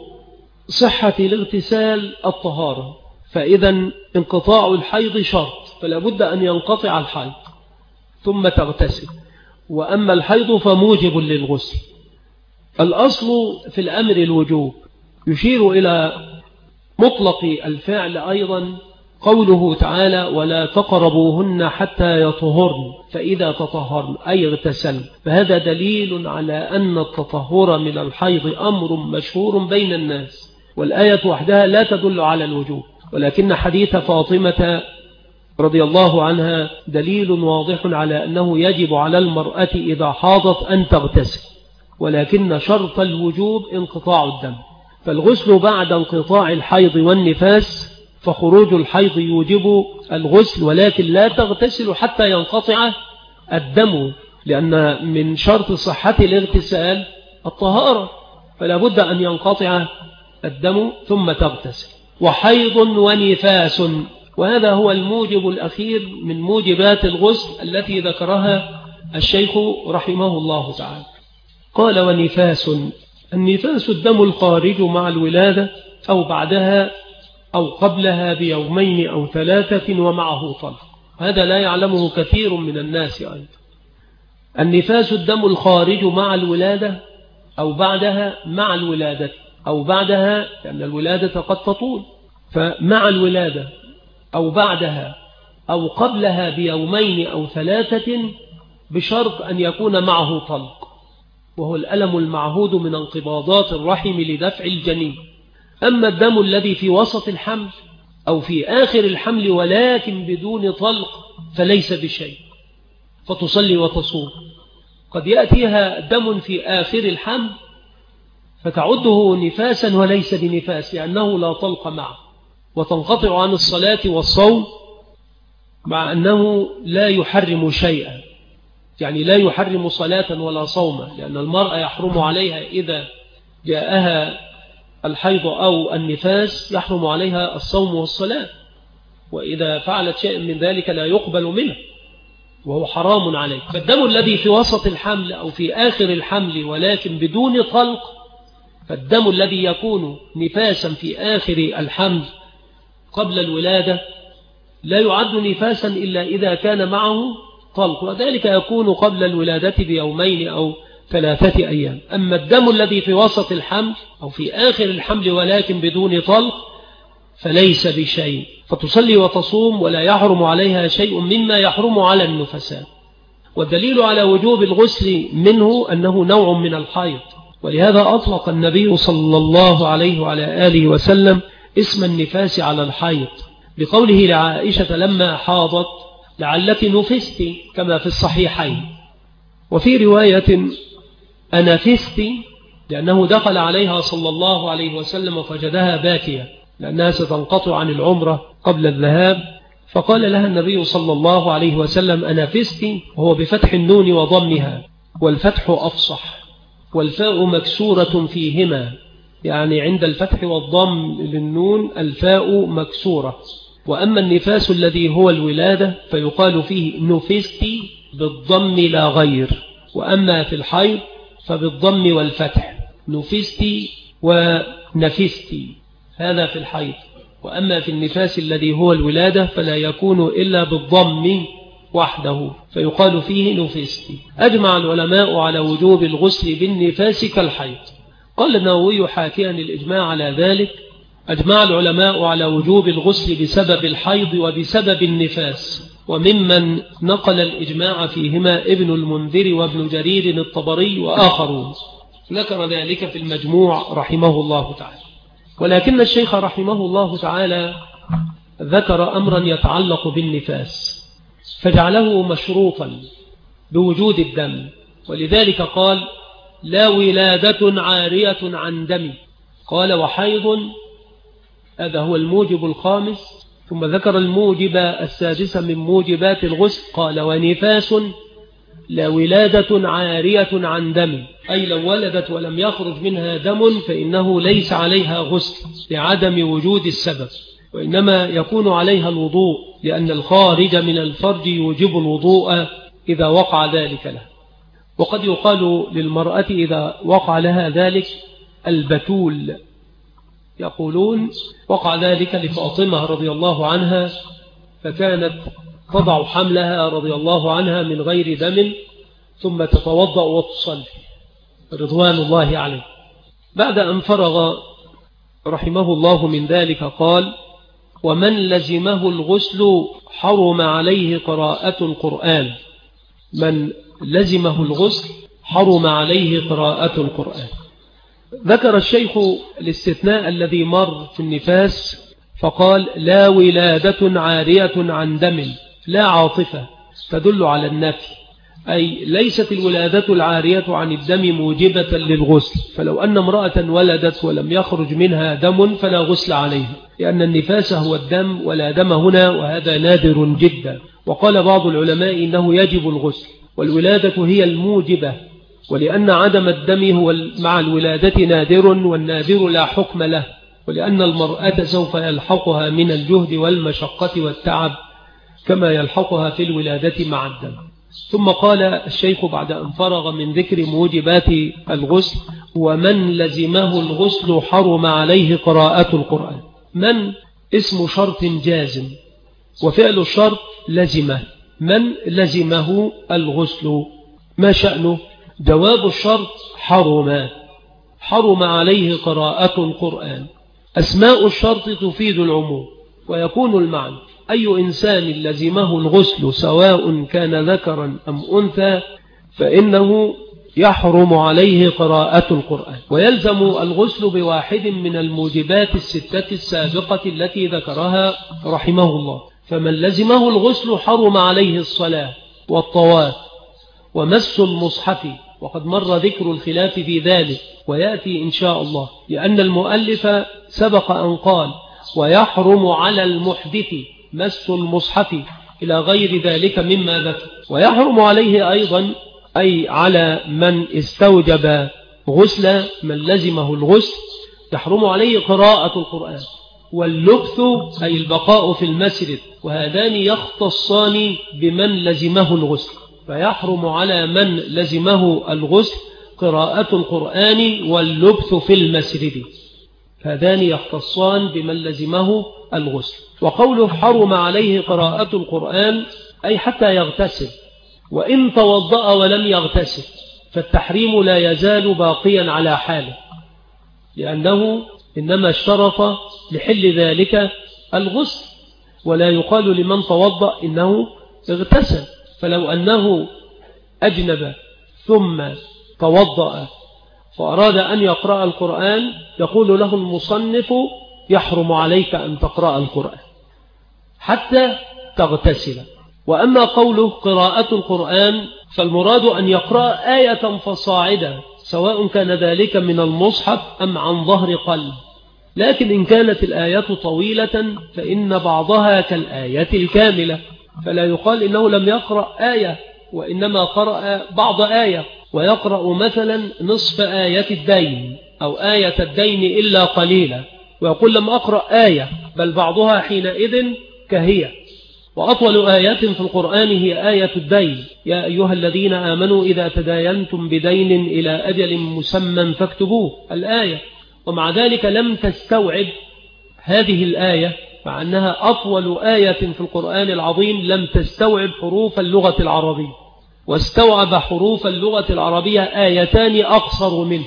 صحة الاغتسال الطهارة، فإذا انقطاع الحيض شرط، فلا بد أن ينقطع الحيض ثم تغتسل. وأما الحيض فموجب للغسل. الأصل في الأمر الوجوب، يشير إلى مطلق الفعل أيضا قوله تعالى ولا تقربوهن حتى يطهرن فإذا تطهرن أي اغتسلن، فهذا دليل على أن التطهر من الحيض أمر مشهور بين الناس، والآية وحدها لا تدل على الوجوب، ولكن حديث فاطمة رضي الله عنها دليل واضح على أنه يجب على المرأة إذا حاضت أن تغتسل، ولكن شرط الوجوب انقطاع الدم، فالغسل بعد انقطاع الحيض والنفاس، فخروج الحيض يوجب الغسل، ولكن لا تغتسل حتى ينقطع الدم، لأن من شرط صحة الاغتسال الطهارة، فلا بد أن ينقطع الدم ثم تغتسل. وحيض ونفاس، وهذا هو الموجب الأخير من موجبات الغسل التي ذكرها الشيخ رحمه الله تعالى. قال ونفاس، النفاس الدم الخارج مع الولادة أو بعدها أو قبلها بيومين أو 3 ومعه طلق، هذا لا يعلمه كثير من الناس أيضا. النفاس الدم الخارج مع الولادة أو بعدها، مع الولادة أو بعدها، لأن الولادة قد تطول، فمع الولادة أو بعدها أو قبلها بيومين أو 3 بشرط أن يكون معه طلق، وهو الألم المعهود من انقباضات الرحم لدفع الجنين. أما الدم الذي في وسط الحمل أو في آخر الحمل ولكن بدون طلق فليس بشيء، فتصلي وتصوم. قد يأتيها دم في آخر الحمل فتعده نفاسا وليس بنفاس لأنه لا طلق معه، وتنقطع عن الصلاة والصوم مع أنه لا يحرم شيئا، يعني لا يحرم صلاة ولا صوما، لأن المرأة يحرم عليها إذا جاءها الحيض أو النفاس يحرم عليها الصوم والصلاة، وإذا فعلت شيء من ذلك لا يقبل منه وهو حرام عليه. فالدم الذي في وسط الحمل أو في آخر الحمل ولكن بدون طلق، فالدم الذي يكون نفاسا في آخر الحمل قبل الولادة لا يعد نفاسا إلا إذا كان معه طلق، وذلك يكون قبل الولادة بيومين أو 3 أيام. أما الدم الذي في وسط الحمل أو في آخر الحمل ولكن بدون طلق فليس بشيء، فتصلي وتصوم ولا يحرم عليها شيء مما يحرم على النفساء. والدليل على وجوب الغسل منه أنه نوع من الحيض، ولهذا أطلق النبي صلى الله عليه وعلى آله وسلم اسم النفاس على الحيض، بقوله لعائشة لما حاضت لعلك نفست، كما في الصحيحين. وفي رواية أنفست، لأنه دخل عليها صلى الله عليه وسلم فجدها باكية لأنها ستنقطع عن العمرة قبل الذهاب، فقال لها النبي صلى الله عليه وسلم أنفست، وهو بفتح النون وضمها، والفتح أفصح، والفاء مكسورة فيهما، يعني عند الفتح والضم للنون الفاء مكسورة. وأما النفاس الذي هو الولادة فيقال فيه نفستي بالضم لا غير، وأما في الحيض فبالضم والفتح، نفستي ونفستي، هذا في الحيض. وأما في النفاس الذي هو الولادة فلا يكون إلا بالضم وحده، فيقال فيه نفستي. أجمع العلماء على وجوب الغسل بالنفاس كالحيض. قال النووي حاكيا الإجماع على ذلك: أجمع العلماء على وجوب الغسل بسبب الحيض وبسبب النفاس، وممن نقل الإجماع فيهما ابن المنذر وابن جرير الطبري وآخرون، ذكر ذلك في المجموع رحمه الله تعالى. ولكن الشيخ رحمه الله تعالى ذكر أمرا يتعلق بالنفاس فجعله مشروطا بوجود الدم، ولذلك قال لا ولادة عارية عن دم، قال وحيض، هذا هو الموجب الخامس، ثم ذكر الموجب السادس من موجبات الغسل، قال ونفاس لا ولادة عارية عن دم، أي لو ولدت ولم يخرج منها دم فإنه ليس عليها غسل لعدم وجود السبب، وإنما يكون عليها الوضوء، لأن الخارج من الفرج يوجب الوضوء إذا وقع ذلك له. وقد يقال للمرأة إذا وقع لها ذلك البتول، يقولون وقع ذلك لفاطمة رضي الله عنها، فكانت تضع حملها رضي الله عنها من غير دم ثم تتوضأ وتصلي رضوان الله عليه. بعد أن فرغ رحمه الله من ذلك قال: ومن لزمه الغسل حرم عليه قراءة القرآن. من لزمه الغسل حرم عليه قراءة القرآن. ذكر الشيخ الاستثناء الذي مر في النفاس فقال: لا ولادة عارية عن دم لا عاطفة، تدل على النفي، أي ليست الولادة العارية عن الدم موجبة للغسل، فلو أن امرأة ولدت ولم يخرج منها دم فلا غسل عليها، لأن النفاس هو الدم ولا دم هنا، وهذا نادر جدا. وقال بعض العلماء إنه يجب الغسل، والولادة هي الموجبة، ولأن عدم الدم هو مع الولادة نادر، والنادر لا حكم له، ولأن المرأة سوف يلحقها من الجهد والمشقة والتعب كما يلحقها في الولادة مع الدم. ثم قال الشيخ بعد أن فرغ من ذكر موجبات الغسل: ومن لزمه الغسل حرم عليه قراءة القرآن. من اسم شرط جازم، وفعل الشرط لزمه. من لزمه الغسل ما شأنه؟ جواب الشرط حرم عليه قراءة القرآن. أسماء الشرط تفيد العموم، ويكون المعنى أي إنسان لزمه الغسل سواء كان ذكرا أم أنثى فإنه يحرم عليه قراءة القرآن. ويلزم الغسل بواحد من الموجبات الستة السابقة التي ذكرها رحمه الله. فمن لزمه الغسل حرم عليه الصلاة والطواف ومس المصحف، وقد مر ذكر الخلاف في ذلك ويأتي إن شاء الله، لأن المؤلف سبق أن قال: ويحرم على المحدث مس المصحف إلى غير ذلك مما ذكر. ويحرم عليه أيضا أي على من استوجب غسل، من لزمه الغسل يحرم عليه قراءة القرآن، واللبث أي البقاء في المسجد، وهذان يختصان بمن لزمه الغسل. فيحرم على من لزمه الغسل قراءة القرآن واللبث في المسجد، هذان يختصان بمن لزمه الغسل. وقوله حرم عليه قراءة القرآن أي حتى يغتسل، وإن توضأ ولم يغتسل فالتحريم لا يزال باقيا على حاله، لأنه إنما اشترط لحل ذلك الغسل، ولا يقال لمن توضأ إنه اغتسل. فلو أنه أجنب ثم توضأ فأراد أن يقرأ القرآن يقول له المصنف: يحرم عليك أن تقرأ القرآن حتى تغتسل. وأما قوله قراءة القرآن فالمراد أن يقرأ آية فصاعدا، سواء كان ذلك من المصحف أم عن ظهر قلب. لكن إن كانت الآية طويلة فإن بعضها كالآية الكاملة، فلا يقال إنه لم يقرأ آية، وإنما قرأ بعض آية، ويقرأ مثلا نصف آية الدين أو آية الدين إلا قليلا، ويقول لم أقرأ آية، بل بعضها حينئذ كهي. وأطول آيات في القرآن هي آية الدين: يا أيها الذين آمنوا إذا تداينتم بدين إلى أجل مسمى فاكتبوه، الآية. ومع ذلك لم تستوعب هذه الآية، مع أنها أطول آية في القرآن العظيم، لم تستوعب حروف اللغة العربية، واستوعب حروف اللغة العربية آيتان أقصر منه،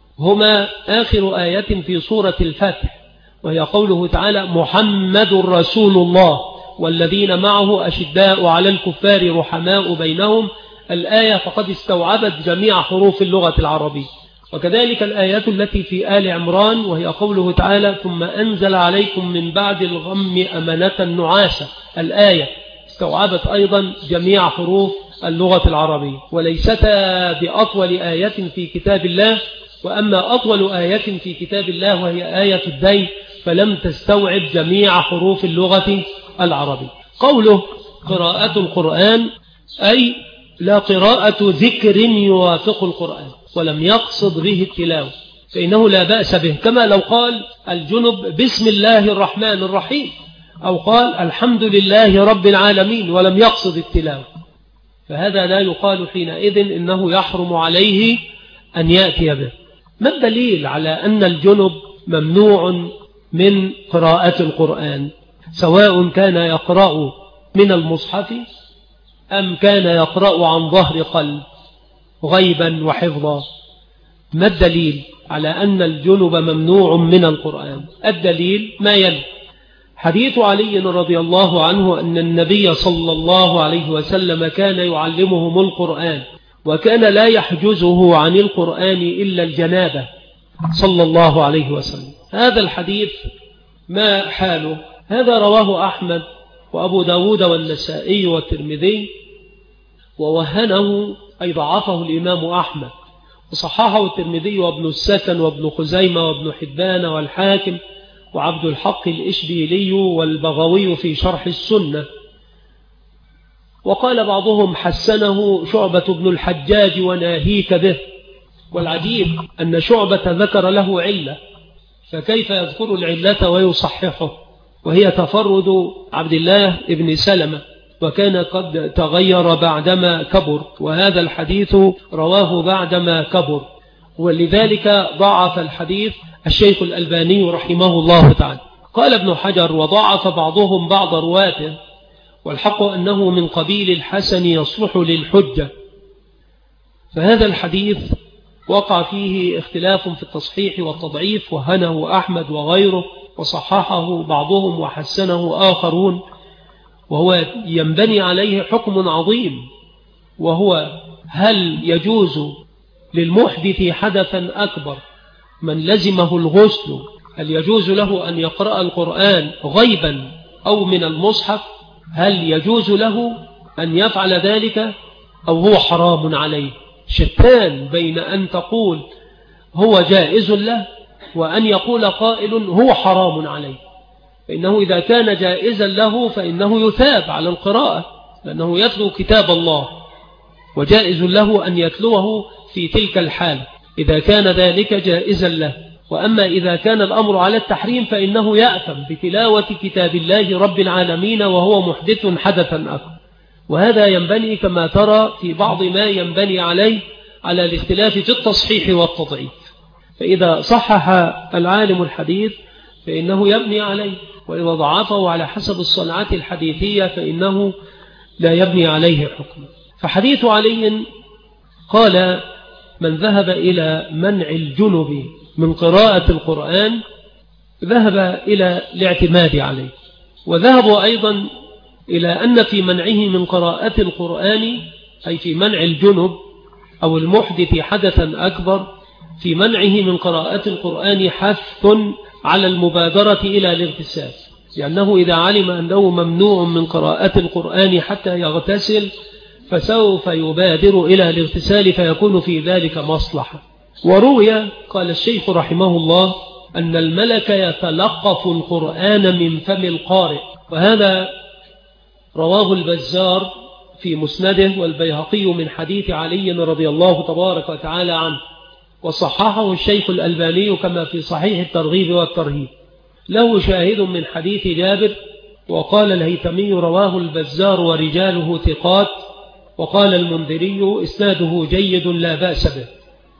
هما آخر آية في سورة الفتح، وهي قوله تعالى: محمد رسول الله والذين معه أشداء على الكفار رحماء بينهم، الآية فقد استوعبت جميع حروف اللغة العربية. وكذلك الآيات التي في آل عمران، وهي قوله تعالى: ثم أنزل عليكم من بعد الغم أمنة نعاسا، الآية استوعبت أيضا جميع حروف اللغة العربية، وليستا بأطول آية في كتاب الله. وأما أطول آية في كتاب الله وهي آية الدين فلم تستوعب جميع حروف اللغة العربية. قوله قراءة القرآن أي لا قراءة ذكر يوافق القرآن، ولم يقصد به التلاوة، فإنه لا بأس به، كما لو قال الجنب بسم الله الرحمن الرحيم، أو قال الحمد لله رب العالمين ولم يقصد التلاوة، فهذا لا يقال حينئذ إنه يحرم عليه أن يأتي به. ما الدليل على أن الجنب ممنوع من قراءة القرآن، سواء كان يقرأ من المصحف أم كان يقرأ عن ظهر قلب غيبا وحفظا؟ ما الدليل على أن الجنب ممنوع من القرآن؟ الدليل ما يلي: حديث علي رضي الله عنه أن النبي صلى الله عليه وسلم كان يعلمهم القرآن، وكان لا يحجزه عن القرآن إلا الجنابة صلى الله عليه وسلم. هذا الحديث ما حاله؟ هذا رواه أحمد وأبو داود والنسائي والترمذي، ووهنه أي ضعفه الإمام أحمد، وصححه الترمذي وابن السكن وابن خزيمة وابن حبان والحاكم وعبد الحق الإشبيلي والبغوي في شرح السنة. وقال بعضهم حسنه شعبة بن الحجاج وناهيك به. والعجيب أن شعبة ذكر له علة، فكيف يذكر العلة ويصححه؟ وهي تفرد عبد الله بن سلمة، وكان قد تغير بعدما كبر، وهذا الحديث رواه بعدما كبر، ولذلك ضعف الحديث الشيخ الألباني رحمه الله تعالى. قال ابن حجر: وضعف بعضهم بعض رواته، والحق أنه من قبيل الحسن يصلح للحجة. فهذا الحديث وقع فيه اختلاف في التصحيح والتضعيف، وهنه أحمد وغيره، وصححه بعضهم وحسنه آخرون، وهو ينبني عليه حكم عظيم، وهو هل يجوز للمحدث حدثا أكبر من لزمه الغسل، هل يجوز له أن يقرأ القرآن غيبا أو من المصحف؟ هل يجوز له أن يفعل ذلك أو هو حرام عليه؟ شتان بين أن تقول هو جائز له وأن يقول قائل هو حرام عليه. فإنه إذا كان جائزا له فإنه يثاب على القراءة، لأنه يتلو كتاب الله، وجائز له أن يتلوه في تلك الحال إذا كان ذلك جائزا له. وأما إذا كان الأمر على التحريم فإنه يأثم بتلاوة كتاب الله رب العالمين وهو محدث حدثا أكبر. وهذا ينبني كما ترى في بعض ما ينبني عليه على الاختلاف في التصحيح والتضعيف. فإذا صحح العالم الحديث فإنه يبني عليه، وإذا ضعفه على حسب الصنعات الحديثية فإنه لا يبني عليه حكم. فحديث علي قال: من ذهب إلى منع الجنب من قراءة القرآن ذهب إلى الاعتماد عليه. وذهبوا أيضا إلى أن في منعه من قراءة القرآن، أي في منع الجنب أو المحدث حدثا أكبر، في منعه من قراءة القرآن حث على المبادرة إلى الاغتسال، لأنه إذا علم أنه ممنوع من قراءة القرآن حتى يغتسل فسوف يبادر إلى الاغتسال، فيكون في ذلك مصلحة. وروي قال الشيخ رحمه الله أن الملك يتلقف القرآن من فم القارئ، وهذا رواه البزار في مسنده والبيهقي من حديث علي رضي الله تبارك وتعالى عنه، وصححه الشيخ الألباني كما في صحيح الترغيب والترهيب. له شاهد من حديث جابر. وقال الهيثمي: رواه البزار ورجاله ثقات. وقال المنذري: إسناده جيد لا بأس به.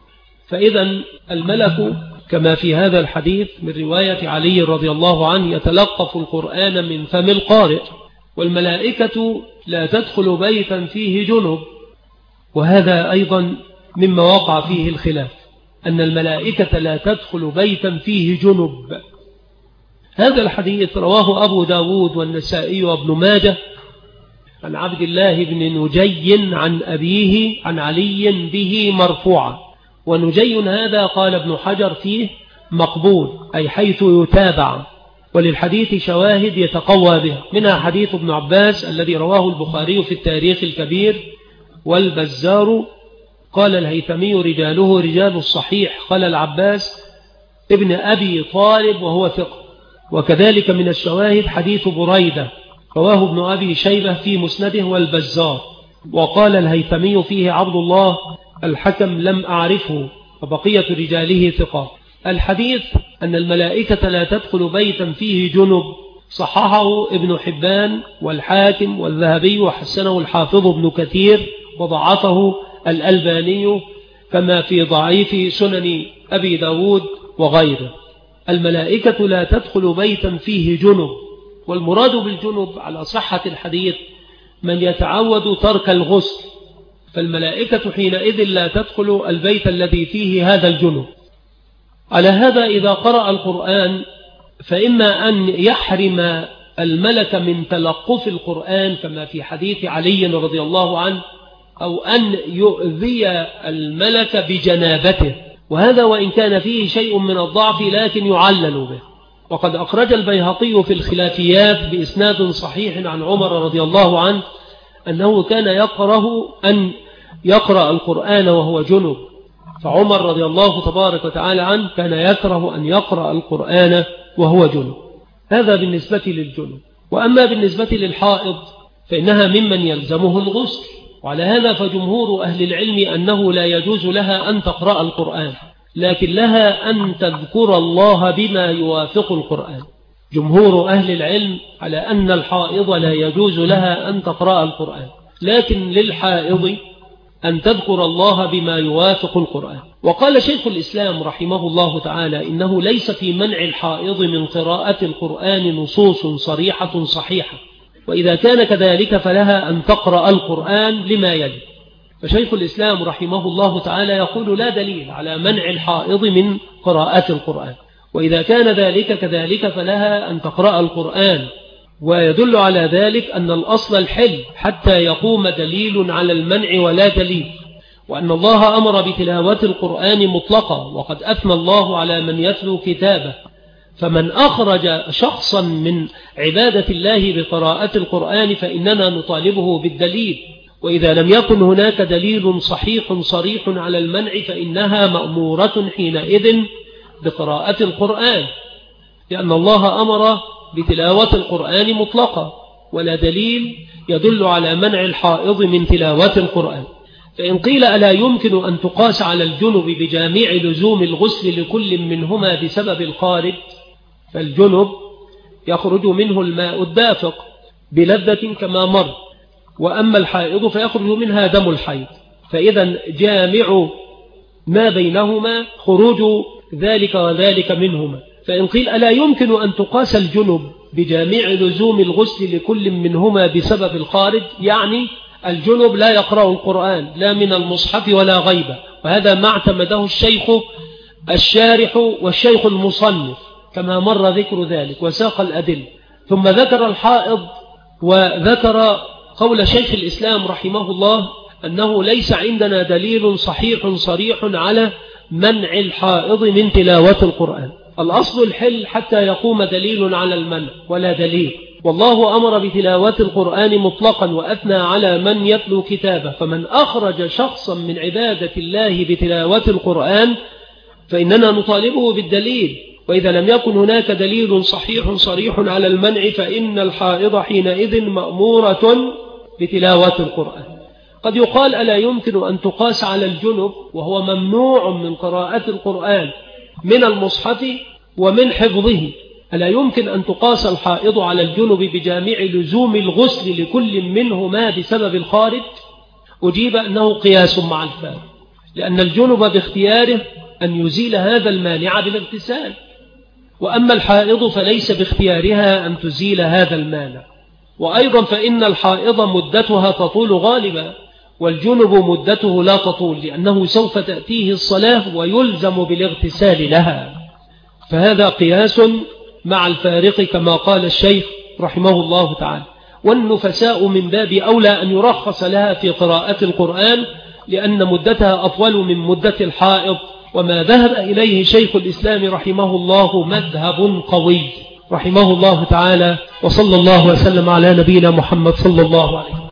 فإذا الملك كما في هذا الحديث من رواية علي رضي الله عنه يتلقف القرآن من فم القارئ. والملائكة لا تدخل بيتا فيه جنب، وهذا أيضا مما وقع فيه الخلاف، أن الملائكة لا تدخل بيتا فيه جنب. هذا الحديث رواه أبو داود والنسائي وابن ماجه عن عبد الله بن نجي عن أبيه عن علي به مرفوعا. ونجي هذا قال ابن حجر فيه مقبول، أي حيث يتابع، وللحديث شواهد يتقوى بها، منها حديث ابن عباس الذي رواه البخاري في التاريخ الكبير والبزار. قال الهيثمي: رجاله رجال الصحيح. قال العباس ابن أبي طالب وهو ثقة. وكذلك من الشواهد حديث بريدة رواه ابن أبي شيبة في مسنده والبزار. وقال الهيثمي فيه عبد الله الحكم لم أعرفه، وبقية رجاله ثقة. الحديث أن الملائكة لا تدخل بيتا فيه جنب صححه ابن حبان والحاكم والذهبي، وحسنه الحافظ ابن كثير، وضعفه الألباني كما في ضعيف سنن أبي داود وغيره. الملائكة لا تدخل بيتا فيه جنب، والمراد بالجنب على صحة الحديث من يتعود ترك الغسل، فالملائكة حينئذ لا تدخل البيت الذي فيه هذا الجنب. على هذا إذا قرأ القرآن فإما أن يحرم الملك من تلقف القرآن كما في حديث علي رضي الله عنه، أو أن يؤذي الملك بجنابته، وهذا وإن كان فيه شيء من الضعف لكن يعلل به. وقد أخرج البيهقي في الخلافيات بإسناد صحيح عن عمر رضي الله عنه أنه كان يكره أن يقرأ القرآن وهو جنب، فعمر رضي الله تبارك وتعالى عنه كان يكره أن يقرأ القرآن وهو جنب. هذا بالنسبة للجنب. وأما بالنسبة للحائض فإنها ممن يلزمه الغسل، وعلى هذا فجمهور أهل العلم أنه لا يجوز لها أن تقرأ القرآن، لكن لها أن تذكر الله بما يوافق القرآن. جمهور أهل العلم على أن الحائض لا يجوز لها أن تقرأ القرآن، لكن للحائض أن تذكر الله بما يوافق القرآن. وقال شيخ الإسلام رحمه الله تعالى إنه ليس في منع الحائض من قراءة القرآن نصوص صريحة صحيحة، وإذا كان كذلك فلها أن تقرأ القرآن لما يلي. فشيخ الإسلام رحمه الله تعالى يقول لا دليل على منع الحائض من قراءة القرآن، وإذا كان ذلك كذلك فلها أن تقرأ القرآن. ويدل على ذلك أن الأصل الحل حتى يقوم دليل على المنع ولا دليل، وأن الله أمر بتلاوة القرآن مطلقا، وقد أثنى الله على من يتلو كتابه. فمن أخرج شخصا من عبادة الله بقراءة القرآن فإننا نطالبه بالدليل، وإذا لم يكن هناك دليل صحيح صريح على المنع فإنها مأمورة حينئذ بقراءة القرآن، لأن الله أمر بتلاوة القرآن مطلقا، ولا دليل يدل على منع الحائض من تلاوة القرآن. فإن قيل ألا يمكن أن تقاس على الجنب بجامع لزوم الغسل لكل منهما بسبب الخارج، فالجنب يخرج منه الماء الدافق بلذة كما مر، وأما الحائض فيخرج منها دم الحيض، فإذا جامع ما بينهما خروج ذلك وذلك منهما. فإن قيل ألا يمكن أن تقاس الجنب بجامع لزوم الغسل لكل منهما بسبب الخارج، يعني الجنب لا يقرأ القرآن لا من المصحف ولا غيبه، وهذا ما اعتمده الشيخ الشارح والشيخ المصنف كما مر ذكر ذلك وساق الأدلة. ثم ذكر الحائض وذكر قول شيخ الإسلام رحمه الله أنه ليس عندنا دليل صحيح صريح على منع الحائض من تلاوة القرآن. الأصل الحل حتى يقوم دليل على المنع ولا دليل، والله أمر بتلاوة القرآن مطلقا وأثنى على من يتلو كتابه، فمن أخرج شخصا من عبادة الله بتلاوة القرآن فإننا نطالبه بالدليل، وإذا لم يكن هناك دليل صحيح صريح على المنع فإن الحائض حينئذ مأمورة بتلاوة القرآن. قد يقال ألا يمكن أن تقاس على الجنب وهو ممنوع من قراءة القرآن من المصحف ومن حفظه، ألا يمكن أن تقاس الحائض على الجنب بجامع لزوم الغسل لكل منهما بسبب الخارج؟ أجيب أنه قياس مع الفارق، لأن الجنب باختياره أن يزيل هذا المانع بالاغتسال، وأما الحائض فليس باختيارها أن تزيل هذا المانع. وأيضا فإن الحائض مدتها تطول غالبا، والجنب مدته لا تطول، لأنه سوف تأتيه الصلاة ويلزم بالاغتسال لها. فهذا قياس مع الفارق كما قال الشيخ رحمه الله تعالى. والنفساء من باب أولى أن يرخص لها في قراءة القرآن، لأن مدتها أطول من مدة الحائض، وما ذهب إليه شيخ الإسلام رحمه الله مذهب قوي رحمه الله تعالى. وصلى الله وسلم على نبينا محمد صلى الله عليه وسلم.